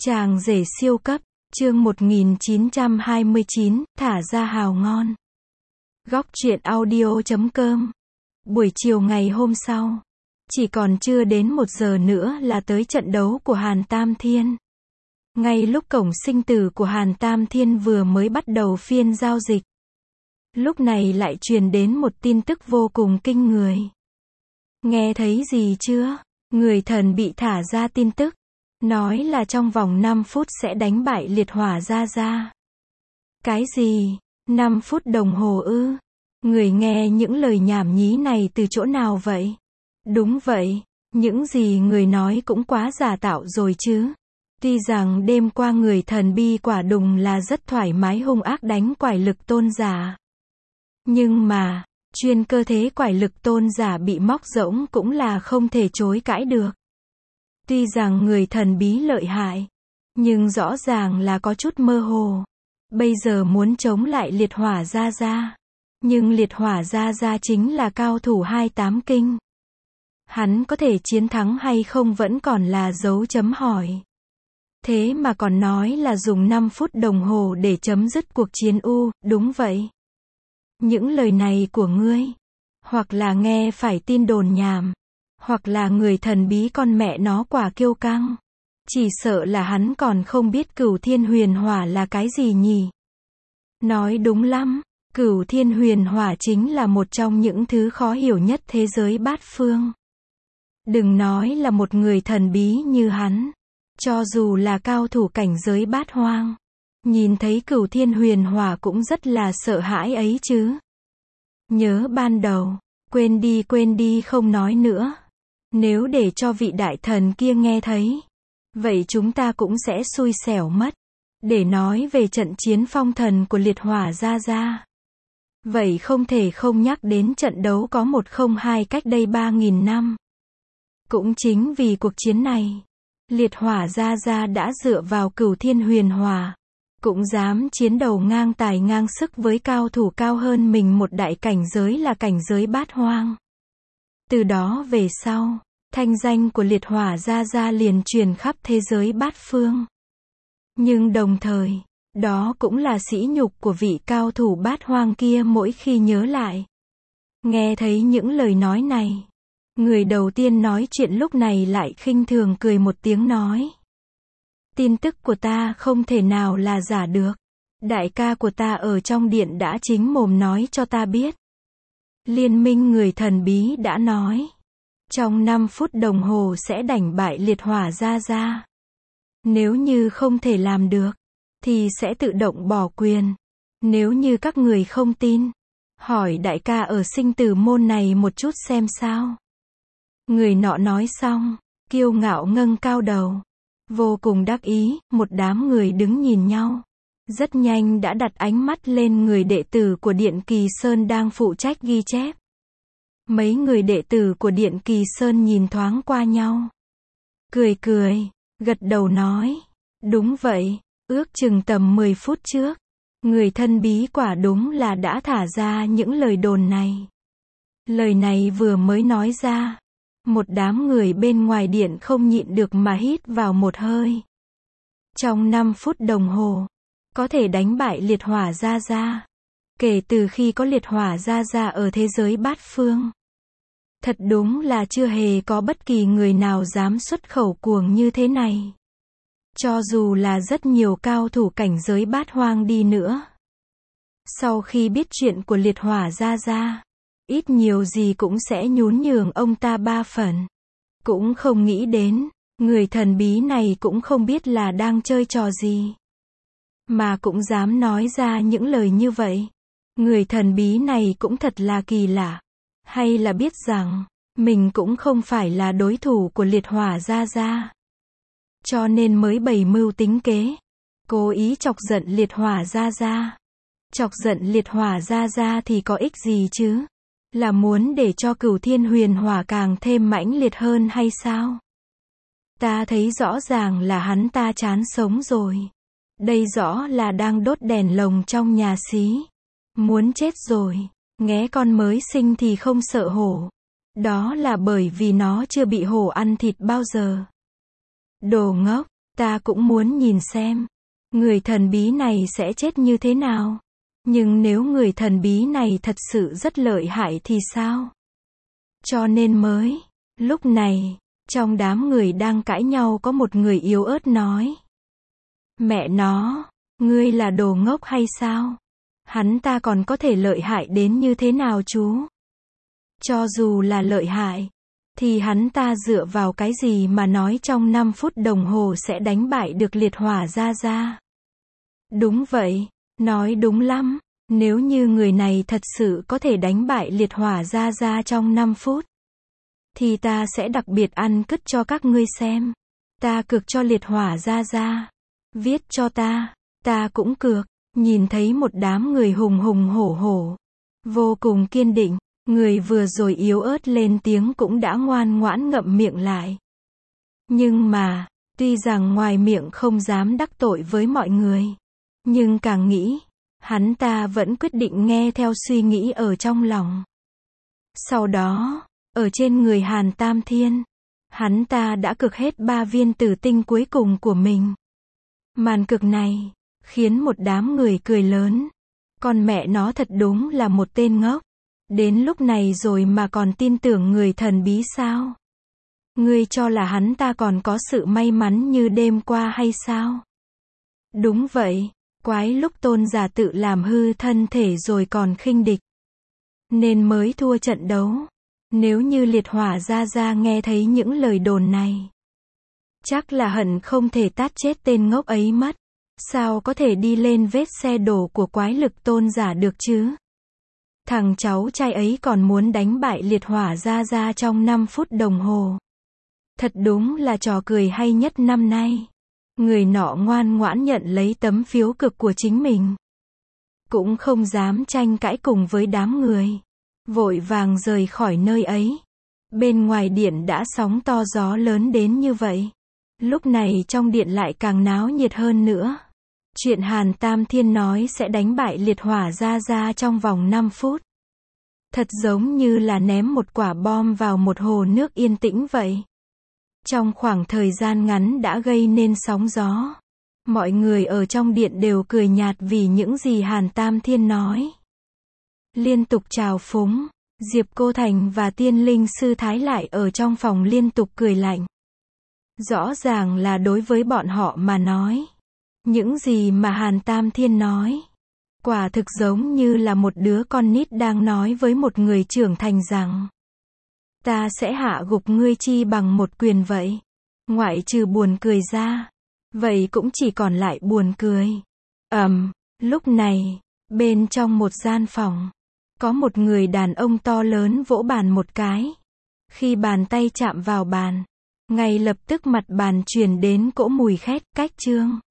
Chàng rể siêu cấp, chương 1929, thả ra hào ngon. Góc truyện audio.com. Buổi chiều ngày hôm sau, chỉ còn chưa đến 1 giờ nữa là tới trận đấu của Hàn Tam Thiên. Ngay lúc cổng sinh tử của Hàn Tam Thiên vừa mới bắt đầu phiên giao dịch, lúc này lại truyền đến một tin tức vô cùng kinh người. Nghe thấy gì chưa? Người thần bị thả ra tin tức, nói là trong vòng 5 phút sẽ đánh bại liệt hỏa Gia Gia. Cái gì? 5 phút đồng hồ ư? Người nghe những lời nhảm nhí này từ chỗ nào vậy? Đúng vậy, những gì người nói cũng quá giả tạo rồi chứ. Tuy rằng đêm qua người thần bi quả đùng là rất thoải mái hung ác đánh quải lực tôn giả. Nhưng mà, chuyên cơ thế quải lực tôn giả bị móc rỗng cũng là không thể chối cãi được. Tuy rằng người thần bí lợi hại, nhưng rõ ràng là có chút mơ hồ. Bây giờ muốn chống lại liệt hỏa Gia Gia. Nhưng liệt hỏa Gia Gia chính là cao thủ 28 kinh. Hắn có thể chiến thắng hay không vẫn còn là dấu chấm hỏi. Thế mà còn nói là dùng 5 phút đồng hồ để chấm dứt cuộc chiến đúng vậy. Những lời này của ngươi, hoặc là nghe phải tin đồn nhảm, hoặc là người thần bí con mẹ nó quả kiêu căng. Chỉ sợ là hắn còn không biết Cửu Thiên Huyền Hỏa là cái gì nhỉ? Nói đúng lắm, Cửu Thiên Huyền Hỏa chính là một trong những thứ khó hiểu nhất thế giới bát phương. Đừng nói là một người thần bí như hắn, cho dù là cao thủ cảnh giới bát hoang, nhìn thấy Cửu Thiên Huyền Hỏa cũng rất là sợ hãi ấy chứ. Nhớ ban đầu, quên đi không nói nữa. Nếu để cho vị đại thần kia nghe thấy, vậy chúng ta cũng sẽ xui xẻo mất. Để nói về trận chiến phong thần của liệt hỏa Gia Gia, vậy không thể không nhắc đến trận đấu có 102 cách đây 3.000 năm. Cũng chính vì cuộc chiến này, liệt hỏa Gia Gia đã dựa vào Cửu Thiên Huyền Hỏa, cũng dám chiến đầu ngang tài ngang sức với cao thủ cao hơn mình một đại cảnh giới là cảnh giới bát hoang. Từ đó về sau, thanh danh của liệt hỏa Gia Gia liền truyền khắp thế giới bát phương. Nhưng đồng thời, đó cũng là sỉ nhục của vị cao thủ bát hoang kia mỗi khi nhớ lại. Nghe thấy những lời nói này, người đầu tiên nói chuyện lúc này lại khinh thường cười một tiếng nói. Tin tức của ta không thể nào là giả được. Đại ca của ta ở trong điện đã chính mồm nói cho ta biết. Liên minh người thần bí đã nói, trong 5 phút đồng hồ sẽ đánh bại liệt hỏa Gia Gia. Nếu như không thể làm được, thì sẽ tự động bỏ quyền. Nếu như các người không tin, hỏi đại ca ở sinh tử môn này một chút xem sao. Người nọ nói xong, kiêu ngạo ngâng cao đầu, vô cùng đắc ý. Một đám người đứng nhìn nhau, rất nhanh đã đặt ánh mắt lên người đệ tử của Điện Kỳ Sơn đang phụ trách ghi chép. Mấy người đệ tử của Điện Kỳ Sơn nhìn thoáng qua nhau, cười, gật đầu nói, đúng vậy, ước chừng tầm 10 phút trước, người thân bí quả đúng là đã thả ra những lời đồn này. Lời này vừa mới nói ra, một đám người bên ngoài điện không nhịn được mà hít vào một hơi. Trong 5 phút đồng hồ, có thể đánh bại liệt hỏa Gia Gia. Kể từ khi có liệt hỏa Gia Gia ở thế giới bát phương, thật đúng là chưa hề có bất kỳ người nào dám xuất khẩu cuồng như thế này. Cho dù là rất nhiều cao thủ cảnh giới bát hoang đi nữa, sau khi biết chuyện của liệt hỏa Gia Gia, ít nhiều gì cũng sẽ nhún nhường ông ta 3 phần. Cũng không nghĩ đến, người thần bí này cũng không biết là đang chơi trò gì, mà cũng dám nói ra những lời như vậy. Người thần bí này cũng thật là kỳ lạ. Hay là biết rằng, mình cũng không phải là đối thủ của liệt hỏa Gia Gia, cho nên mới bày mưu tính kế, cố ý chọc giận liệt hỏa Gia Gia. Chọc giận liệt hỏa Gia Gia thì có ích gì chứ? Là muốn để cho Cửu Thiên Huyền Hỏa càng thêm mãnh liệt hơn hay sao? Ta thấy rõ ràng là hắn ta chán sống rồi. Đây rõ là đang đốt đèn lồng trong nhà xí. Muốn chết rồi. Nghé con mới sinh thì không sợ hổ. Đó là bởi vì nó chưa bị hổ ăn thịt bao giờ. Đồ ngốc, Ta cũng muốn nhìn xem. Người thần bí này sẽ chết như thế nào? Nhưng nếu người thần bí này thật sự rất lợi hại thì sao? Cho nên mới. Lúc này, trong đám người đang cãi nhau có một người yếu ớt nói. Mẹ nó, ngươi là đồ ngốc hay sao? Hắn ta còn có thể lợi hại đến như thế nào chú? Cho dù là lợi hại, thì hắn ta dựa vào cái gì mà nói trong 5 phút đồng hồ sẽ đánh bại được liệt hỏa Gia Gia? Đúng vậy, nói đúng lắm. Nếu như người này thật sự có thể đánh bại liệt hỏa Gia Gia trong 5 phút, thì ta sẽ đặc biệt ăn cứt cho các ngươi xem. Ta cược cho liệt hỏa Gia Gia. Viết cho ta cũng cược. Nhìn thấy một đám người hùng hùng hổ hổ, vô cùng kiên định, người vừa rồi yếu ớt lên tiếng cũng đã ngoan ngoãn ngậm miệng lại. Nhưng mà, tuy rằng ngoài miệng không dám đắc tội với mọi người, nhưng càng nghĩ, hắn ta vẫn quyết định nghe theo suy nghĩ ở trong lòng. Sau đó, ở trên người Hàn Tam Thiên, hắn ta đã cực hết 3 viên tử tinh cuối cùng của mình. Màn cực này khiến một đám người cười lớn. Con mẹ nó thật đúng là một tên ngốc. Đến lúc này rồi mà còn tin tưởng người thần bí sao? Ngươi cho là hắn ta còn có sự may mắn như đêm qua hay sao? Đúng vậy, quái lúc tôn giả tự làm hư thân thể rồi còn khinh địch, nên mới thua trận đấu. Nếu như liệt hỏa Gia Gia nghe thấy những lời đồn này, chắc là hận không thể tát chết tên ngốc ấy mất. Sao có thể đi lên vết xe đổ của quái lực tôn giả được chứ? Thằng cháu trai ấy còn muốn đánh bại liệt hỏa Gia Gia trong 5 phút đồng hồ. Thật đúng là trò cười hay nhất năm nay. Người nọ ngoan ngoãn nhận lấy tấm phiếu cực của chính mình. Cũng không dám tranh cãi cùng với đám người. Vội vàng rời khỏi nơi ấy. Bên ngoài điện đã sóng to gió lớn đến như vậy. Lúc này trong điện lại càng náo nhiệt hơn nữa. Chuyện Hàn Tam Thiên nói sẽ đánh bại liệt hỏa Gia Gia trong vòng 5 phút. Thật giống như là ném một quả bom vào một hồ nước yên tĩnh vậy. Trong khoảng thời gian ngắn đã gây nên sóng gió. Mọi người ở trong điện đều cười nhạt vì những gì Hàn Tam Thiên nói. Liên tục trào phúng, Diệp Cô Thành và Tiên Linh Sư Thái lại ở trong phòng liên tục cười lạnh. Rõ ràng là đối với bọn họ mà nói. Những gì mà Hàn Tam Thiên nói, quả thực giống như là một đứa con nít đang nói với một người trưởng thành rằng ta sẽ hạ gục ngươi chi bằng một quyền vậy. Ngoại trừ buồn cười ra, vậy cũng chỉ còn lại buồn cười. Lúc này, bên trong một gian phòng, có một người đàn ông to lớn vỗ bàn một cái. Khi bàn tay chạm vào bàn, ngay lập tức mặt bàn truyền đến cỗ mùi khét, cách chương.